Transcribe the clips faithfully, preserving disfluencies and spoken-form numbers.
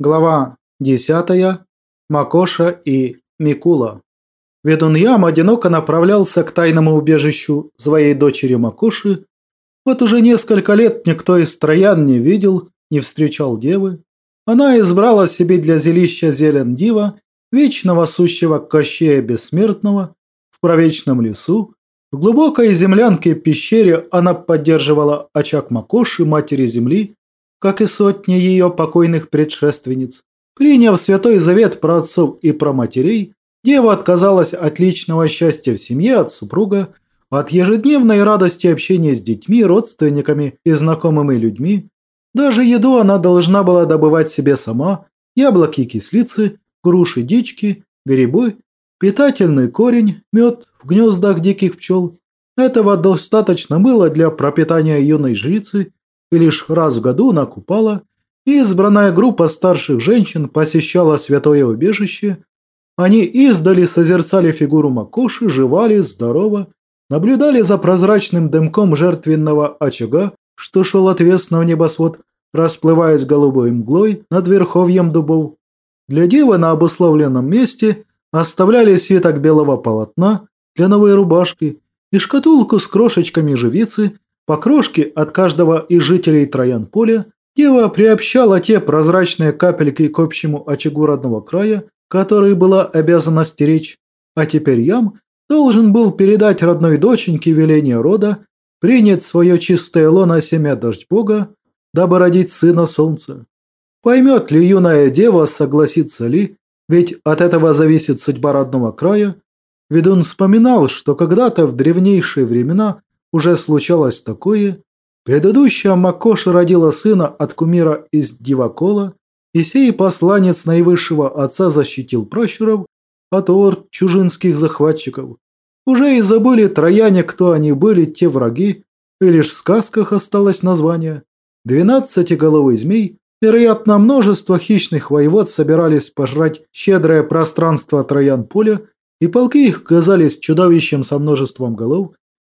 Глава десятая. Макоша и Микула. Ведун Ям одиноко направлялся к тайному убежищу своей дочери Макоши. Вот уже несколько лет никто из троян не видел, не встречал девы. Она избрала себе для жилища зелен дива, вечного сущего Кощея Бессмертного, в правечном лесу. В глубокой землянке-пещере она поддерживала очаг Макоши, матери земли, как и сотни ее покойных предшественниц. Приняв святой завет про отцов и про матерей, дева отказалась от личного счастья в семье, от супруга, от ежедневной радости общения с детьми, родственниками и знакомыми людьми. Даже еду она должна была добывать себе сама: яблоки, кислицы, груши, дички, грибы, питательный корень, мед в гнездах диких пчел. Этого достаточно было для пропитания юной жрицы, и лишь раз в году на Купала избранная группа старших женщин посещала святое убежище. Они издали созерцали фигуру Макоши, жевали, здорово, наблюдали за прозрачным дымком жертвенного очага, что шел отвесно в небосвод, расплываясь голубой мглой над верховьем дубов. Для девы на обусловленном месте оставляли свиток белого полотна для новой рубашки и шкатулку с крошечками живицы. По крошке от каждого из жителей Троян-Поля дева приобщала те прозрачные капельки к общему очагу родного края, который была обязана стеречь. А теперь Ям должен был передать родной доченьке веление рода, принять свое чистое лоно семя дождь бога, дабы родить сына солнца. Поймет ли юная дева, согласится ли, ведь от этого зависит судьба родного края. Ведун вспоминал, что когда-то в древнейшие времена уже случалось такое. Предыдущая Макоша родила сына от кумира из Дивакола, и сей посланец наивысшего отца защитил пращуров от орд чужинских захватчиков. Уже и забыли трояне, кто они были, те враги, и лишь в сказках осталось название. Двенадцатиголовый змей, вероятно, множество хищных воевод собирались пожрать щедрое пространство Троян-Поля, и полки их казались чудовищем со множеством голов.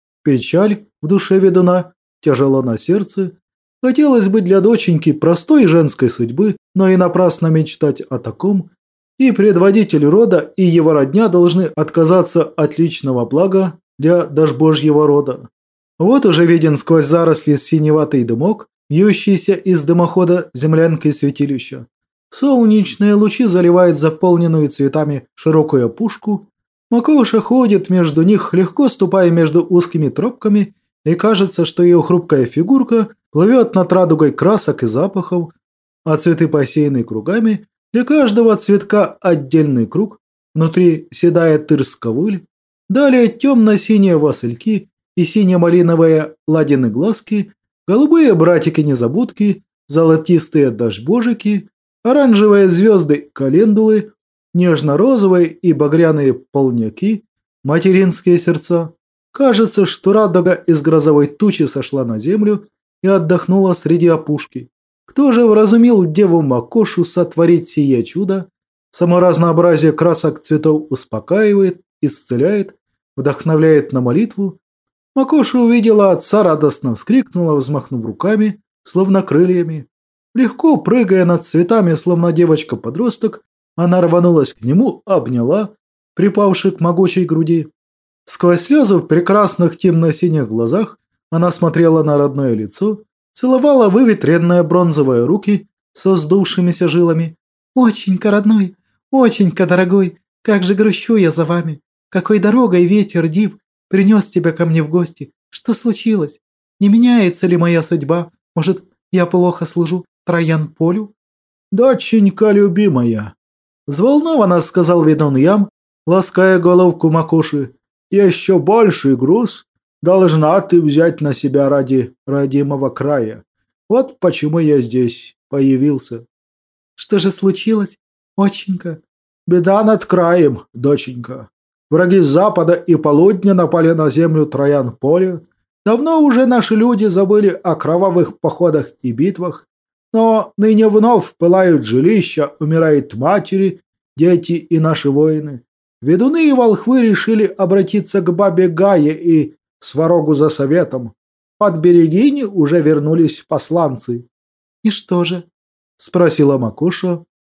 Печаль в душе ведуна, тяжело на сердце. Хотелось бы для доченьки простой женской судьбы, но и напрасно мечтать о таком. И предводитель рода, и его родня должны отказаться от личного блага для дожбожьего рода. Вот уже виден сквозь заросли синеватый дымок, вьющийся из дымохода землянки святилища. Солнечные лучи заливают заполненную цветами широкую опушку. Макоша ходит между них, легко ступая между узкими тропками, и кажется, что ее хрупкая фигурка плывет над радугой красок и запахов, а цветы посеяны кругами, для каждого цветка отдельный круг, внутри седая тырс-ковыль, далее темно-синие васильки и сине-малиновые ладины глазки, голубые братики-незабудки, золотистые дождь-божики, оранжевые звезды-календулы, нежно-розовые и багряные полняки, материнские сердца. Кажется, что радуга из грозовой тучи сошла на землю и отдохнула среди опушки. Кто же вразумил деву Макошу сотворить сие чудо? Само разнообразие красок цветов успокаивает, исцеляет, вдохновляет на молитву. Макоша увидела отца, радостно вскрикнула, взмахнув руками, словно крыльями. Легко прыгая над цветами, словно девочка-подросток, она рванулась к нему, обняла, припавши к могучей груди. Сквозь слезы в прекрасных темно-синих глазах она смотрела на родное лицо, целовала выветренные бронзовые руки со сдувшимися жилами. «Отченька родной, отченька дорогой, как же грущу я за вами! Какой дорогой ветер див принес тебя ко мне в гости! Что случилось? Не меняется ли моя судьба? Может, я плохо служу Троян-Полю?» «Доченька любимая!» Взволнованно сказал ведун Ям, лаская головку Макоши. «Еще больший груз должна ты взять на себя ради родимого края. Вот почему я здесь появился». «Что же случилось, отченька?» «Беда над краем, доченька. Враги с запада и полудня напали на землю Троян-Поля. Давно уже наши люди забыли о кровавых походах и битвах, но ныне вновь пылают жилища, умирают матери, дети и наши воины. Ведуны и волхвы решили обратиться к бабе Гае и Сварогу за советом. От Берегини уже вернулись посланцы». «И что же?» – спросила Макоша.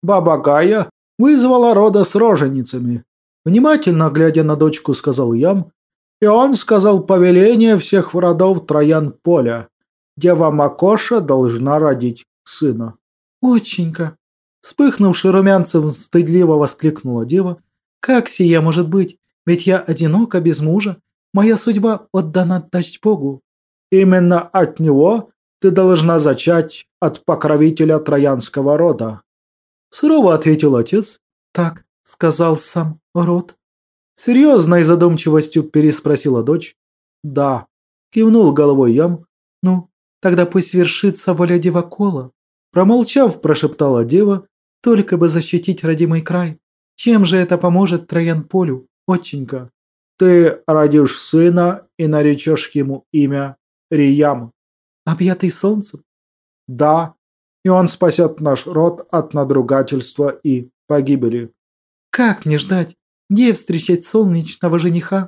Баба Гая вызвала рода с роженицами. Внимательно глядя на дочку, сказал Ям, и он сказал повеление всех родов Троян-Поля. Дева Макоша должна родить сына. «Отченька!» Вспыхнувши румянцем, стыдливо воскликнула дева. «Как сия может быть? Ведь я одинока, без мужа. Моя судьба отдана дать Богу». «Именно от него ты должна зачать от покровителя троянского рода». Сурово ответил отец. «Так сказал сам род». Серьезной задумчивостью переспросила дочь. «Да», кивнул головой Ям. «Ну, тогда пусть свершится воля Девакола». Промолчав, прошептала дева, только бы защитить родимый край. Чем же это поможет Троян-Полю, отченька? «Ты родишь сына и наречешь ему имя Риям». «Объятый солнцем?» «Да, и он спасет наш род от надругательства и погибели». «Как мне ждать? Где встречать солнечного жениха?»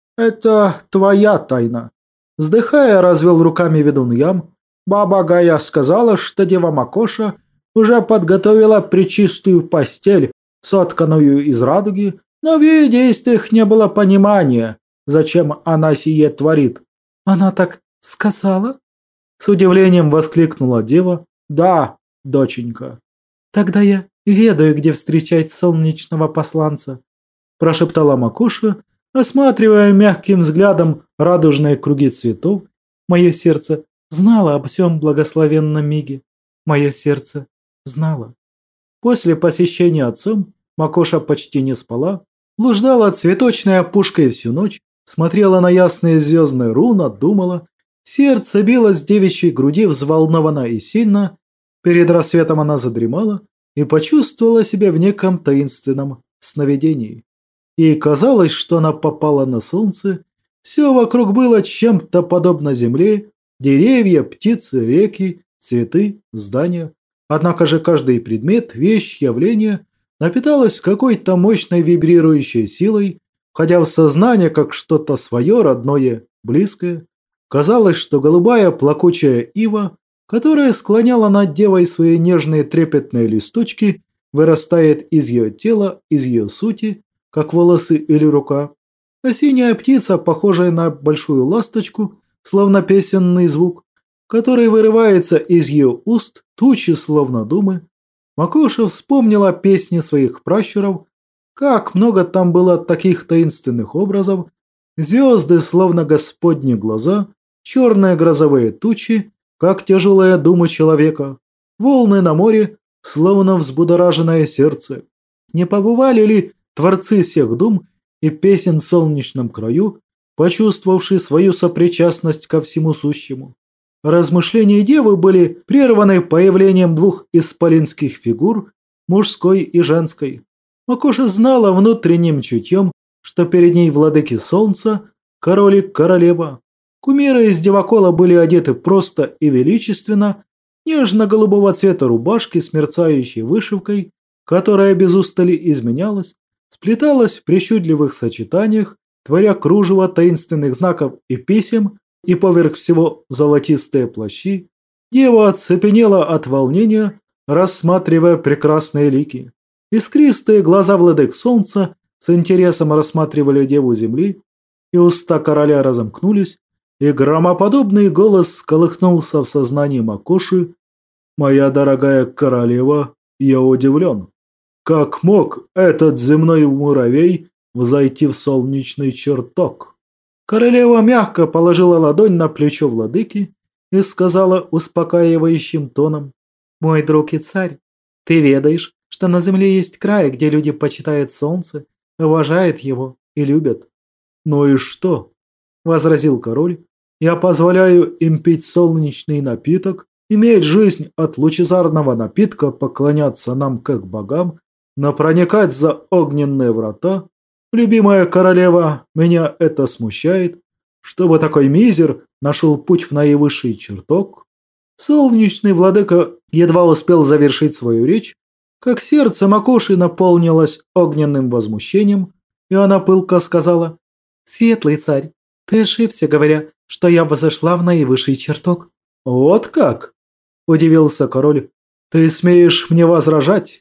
«Это твоя тайна». Вздыхая, развел руками ведун Ям. «Баба Гая сказала, что дева Макоша уже подготовила пречистую постель, сотканную из радуги, но в ее действиях не было понимания, зачем она сие творит». «Она так сказала?» С удивлением воскликнула дева. «Да, доченька». «Тогда я ведаю, где встречать солнечного посланца», прошептала Макоша, осматривая мягким взглядом радужные круги цветов. «Мое сердце знало об всем благословенном миге. Мое сердце знало». После посещения отцом Макоша почти не спала, блуждала цветочной опушкой всю ночь, смотрела на ясные звездные руны, думала. Сердце билось в девичьей груди взволнованно и сильно. Перед рассветом она задремала и почувствовала себя в неком таинственном сновидении. Ей казалось, что она попала на солнце. Все вокруг было чем-то подобно земле. Деревья, птицы, реки, цветы, здания. Однако же каждый предмет, вещь, явление напиталось какой-то мощной вибрирующей силой, входя в сознание как что-то свое, родное, близкое. Казалось, что голубая плакучая ива, которая склоняла над девой свои нежные трепетные листочки, вырастает из ее тела, из ее сути, как волосы или рука. А синяя птица, похожая на большую ласточку, словно песенный звук, который вырывается из ее уст, тучи, словно думы. Макоша вспомнила песни своих пращуров, как много там было таких таинственных образов, звезды, словно господни глаза, черные грозовые тучи, как тяжелые думы человека, волны на море, словно взбудораженное сердце. Не побывали ли творцы всех дум и песен в солнечном краю, почувствовавшие свою сопричастность ко всему сущему? Размышления девы были прерваны появлением двух исполинских фигур, мужской и женской. Макоша знала внутренним чутьем, что перед ней владыки солнца, король и королева. Кумиры из Девакола были одеты просто и величественно, нежно-голубого цвета рубашки с мерцающей вышивкой, которая без устали изменялась, сплеталась в причудливых сочетаниях, творя кружево таинственных знаков и писем, и поверх всего золотистые плащи. Дева оцепенела от волнения, рассматривая прекрасные лики. Искристые глаза владык солнца с интересом рассматривали деву земли, и уста короля разомкнулись, и громоподобный голос сколыхнулся в сознании Макоши. «Моя дорогая королева, я удивлен. Как мог этот земной муравей взойти в солнечный чертог?» Королева мягко положила ладонь на плечо владыки и сказала успокаивающим тоном: «Мой друг и царь, ты ведаешь, что на земле есть край, где люди почитают солнце, уважают его и любят». «Ну и что?» – возразил король. «Я позволяю им пить солнечный напиток, иметь жизнь от лучезарного напитка, поклоняться нам как богам, но проникать за огненные врата. Любимая королева, меня это смущает, чтобы такой мизер нашел путь в наивысший чертог». Солнечный владыка едва успел завершить свою речь, как сердце Макоши наполнилось огненным возмущением, и она пылко сказала: «Светлый царь, ты ошибся, говоря, что я возошла в наивысший чертог». «Вот как?» – удивился король. «Ты смеешь мне возражать?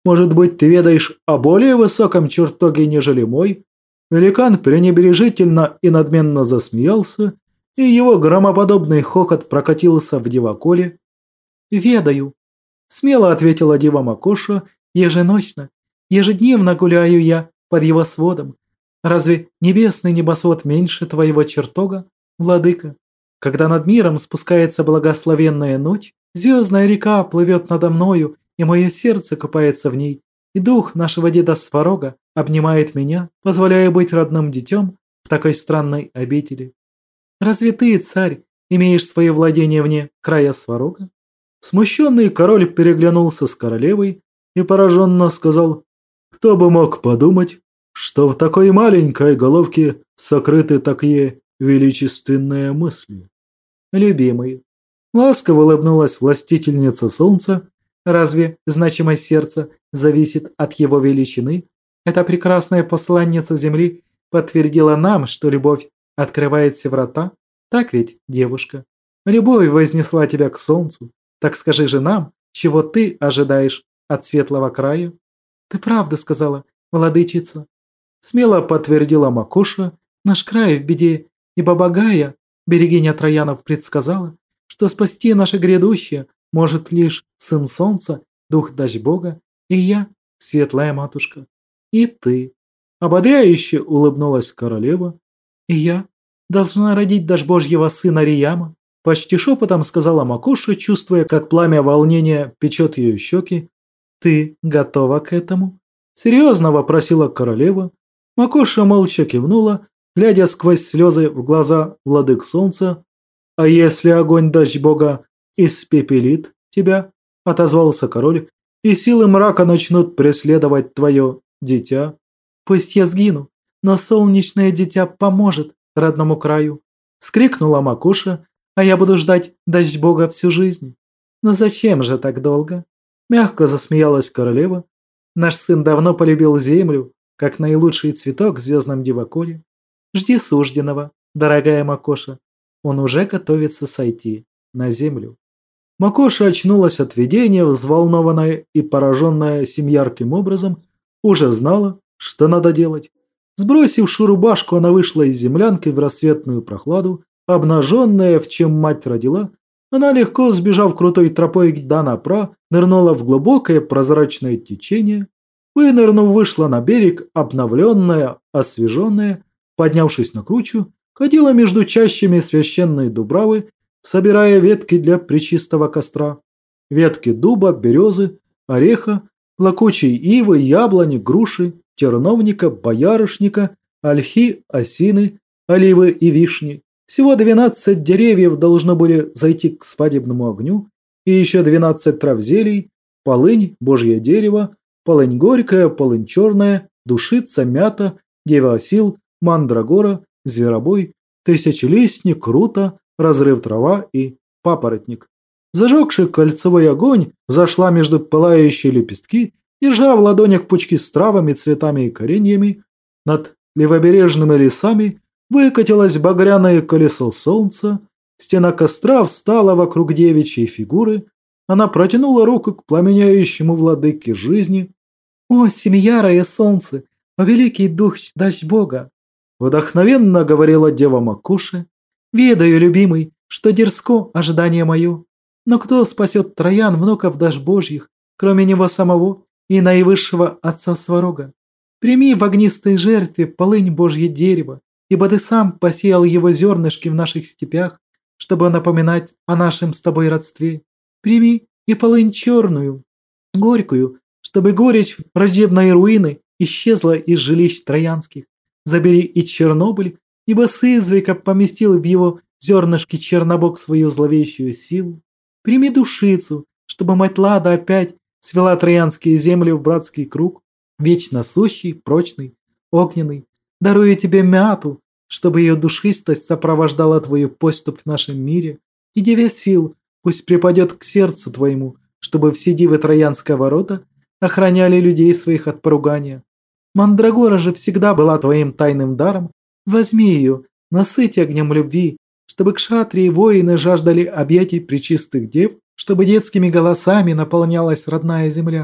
Может быть, ты ведаешь о более высоком чертоге, нежели мой?» Великан пренебрежительно и надменно засмеялся, и его громоподобный хохот прокатился в Диваколе. «Ведаю», – смело ответила Дива Макоша, – «еженочно, ежедневно гуляю я под его сводом. Разве небесный небосвод меньше твоего чертога, владыка? Когда над миром спускается благословенная ночь, звездная река плывет надо мною, и мое сердце купается в ней, и дух нашего деда Сварога обнимает меня, позволяя быть родным детем в такой странной обители. Разве ты, царь, имеешь свое владение вне края Сварога?» Смущенный король переглянулся с королевой и пораженно сказал: «Кто бы мог подумать, что в такой маленькой головке сокрыты такие величественные мысли?» «Любимый», – ласково улыбнулась властительница солнца, – «разве значимость сердца зависит от его величины? Эта прекрасная посланница земли подтвердила нам, что любовь открывает все врата. Так ведь, девушка? Любовь вознесла тебя к солнцу. Так скажи же нам, чего ты ожидаешь от светлого края?» «Ты правда сказала, владычица», – смело подтвердила Макоша. «Наш край в беде, ибо Багая, берегиня Троянов, предсказала, что спасти наше грядущее может лишь сын солнца, дух дождь бога, и я, светлая матушка, и ты». Ободряюще улыбнулась королева. «И я должна родить дождь божьего сына Рияма», – почти шепотом сказала Макоша, чувствуя, как пламя волнения печет ее щеки. «Ты готова к этому?» – серьезно вопросила королева. Макоша молча кивнула, глядя сквозь слезы в глаза владык солнца. «А если огонь дождь бога испепелит тебя?» – отозвался король, – «и силы мрака начнут преследовать твое дитя?» «Пусть я сгину, но солнечное дитя поможет родному краю», – скрикнула Макоша, – «а я буду ждать дождь бога всю жизнь». «Но зачем же так долго?» – мягко засмеялась королева. «Наш сын давно полюбил землю, как наилучший цветок в звездном Диваколе. Жди сужденного, дорогая Макоша. Он уже готовится сойти на землю». Макоша очнулась от видения, взволнованная и пораженная сим ярким образом, уже знала, что надо делать. Сбросивши рубашку, она вышла из землянки в рассветную прохладу. Обнаженная, в чем мать родила, она, легко сбежав крутой тропой до Напра, нырнула в глубокое прозрачное течение. Вынырнув, вышла на берег, обновленная, освеженная, поднявшись на кручу, ходила между чащами священной дубравы, собирая ветки для пречистого костра. Ветки дуба, березы, ореха, плакучей ивы, яблони, груши, терновника, боярышника, ольхи, осины, оливы и вишни. Всего двенадцать деревьев должны были зайти к свадебному огню, и еще двенадцать трав зелий, полынь, божье дерево, полынь горькая, полынь черная, душица, мята, девоосил, мандрагора, зверобой, тысячелистник, круто, разрыв трава и папоротник. Зажегший кольцевой огонь зашла между пылающие лепестки, держа в ладонях пучки с травами, цветами и кореньями. Над левобережными лесами выкатилось багряное колесо солнца, стена костра встала вокруг девичьей фигуры, она протянула руку к пламеняющему владыке жизни. «О, семиярое солнце! О, великий дух дождь бога!» Вдохновенно говорила дева Макоша. «Ведаю, любимый, что дерзко ожидание мое. Но кто спасет Троян, внуков дождь божьих, кроме него самого и наивысшего отца Сварога? Прими в огнистой жертве полынь божье дерево, ибо ты сам посеял его зернышки в наших степях, чтобы напоминать о нашем с тобой родстве. Прими и полынь черную, горькую, чтобы горечь враждебной руины исчезла из жилищ троянских. Забери и Чернобыль, ибо с извека поместил в его зернышки Чернобог свою зловещую силу. Прими душицу, чтобы мать Лада опять свела троянские земли в братский круг, вечно сущий, прочный, огненный. Дарую тебе мяту, чтобы ее душистость сопровождала твою поступь в нашем мире, и девя сил пусть припадет к сердцу твоему, чтобы все дивы Троянского ворота охраняли людей своих от поругания. Мандрагора же всегда была твоим тайным даром. Возьми ее, насыти огнем любви, чтобы кшатрии и воины жаждали объятий пречистых дев, чтобы детскими голосами наполнялась родная земля.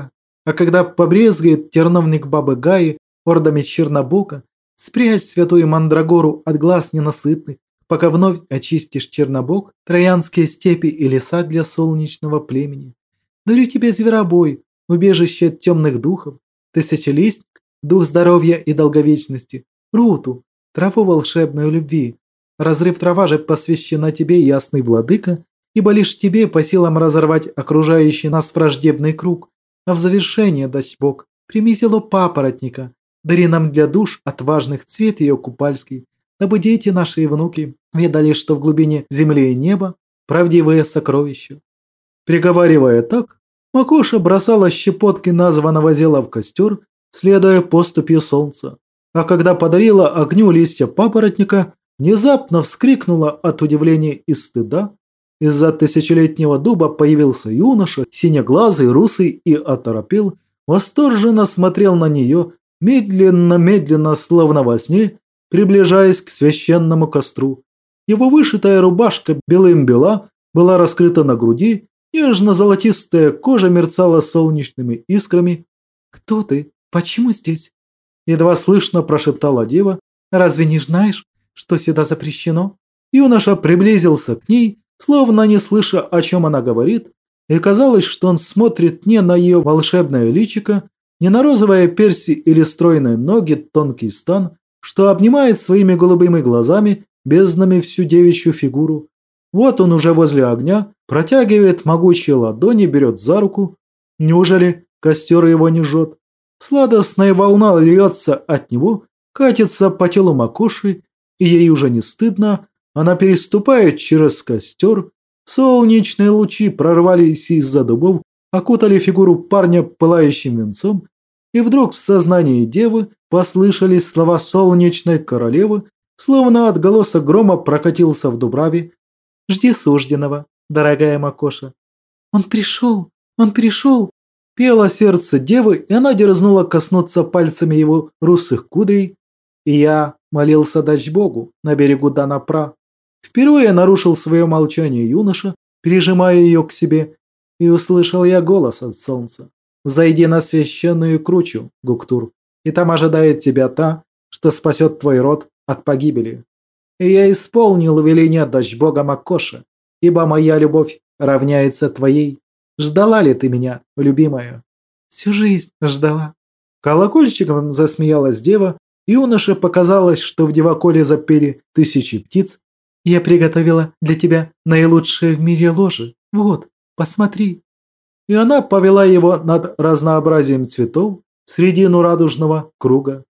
А когда побрезгает терновник бабы Гаи ордами Чернобока, спрячь святую Мандрагору от глаз ненасытных, пока вновь очистишь Чернобог, троянские степи и леса для солнечного племени. Дарю тебе зверобой, убежище от темных духов, тысячелистник, дух здоровья и долговечности, Руту, траву волшебную любви. Разрыв трава же посвящена тебе, ясный владыка, ибо лишь тебе по силам разорвать окружающий нас враждебный круг. А в завершение, дач Бог, прими зело папоротника, дари нам для душ отважных цвет ее купальский, дабы дети наши и внуки ведали, что в глубине земли и неба правдивые сокровища. Приговаривая так, Макоша бросала щепотки названного зела в костер, следуя поступью солнца. А когда подарила огню листья папоротника, внезапно вскрикнула от удивления и стыда. Из-за тысячелетнего дуба появился юноша, синеглазый, русый, и оторопел, восторженно смотрел на нее, медленно-медленно, словно во сне, приближаясь к священному костру. Его вышитая рубашка белым-бела была раскрыта на груди, нежно-золотистая кожа мерцала солнечными искрами. «Кто ты? Почему здесь?» Едва слышно прошептала дева. «Разве не знаешь, что сюда запрещено?» Юноша приблизился к ней, словно не слыша, о чем она говорит, и казалось, что он смотрит не на ее волшебное личико, не на розовые перси или стройные ноги, тонкий стан, что обнимает своими голубыми глазами безднами всю девичью фигуру. Вот он уже возле огня, протягивает могучие ладони, берет за руку. Неужели костер его не жжет? Сладостная волна льется от него, катится по телу Макоши, и ей уже не стыдно. Она переступает через костер. Солнечные лучи прорвались из-за дубов, окутали фигуру парня пылающим венцом, и вдруг в сознании девы послышались слова солнечной королевы, словно отголосок грома прокатился в дубраве. «Жди сужденного, дорогая Макоша». «Он пришел! Он пришел!» Пело сердце девы, и она дерзнула коснуться пальцами его русых кудрей. И я молился дач Богу на берегу Данапра. Впервые нарушил свое молчание юноша, прижимая ее к себе, и услышал я голос от солнца. «Зайди на священную кручу, Гуктур, и там ожидает тебя та, что спасет твой род от погибели». И я исполнил веление дач Бога Макоша, ибо моя любовь равняется твоей. Ждала ли ты меня, любимая? Всю жизнь ждала. Колокольчиком засмеялась дева, и юноше показалось, что в девоколе запели тысячи птиц. Я приготовила для тебя наилучшее в мире ложе. Вот, посмотри. И она повела его над разнообразием цветов в средину радужного круга.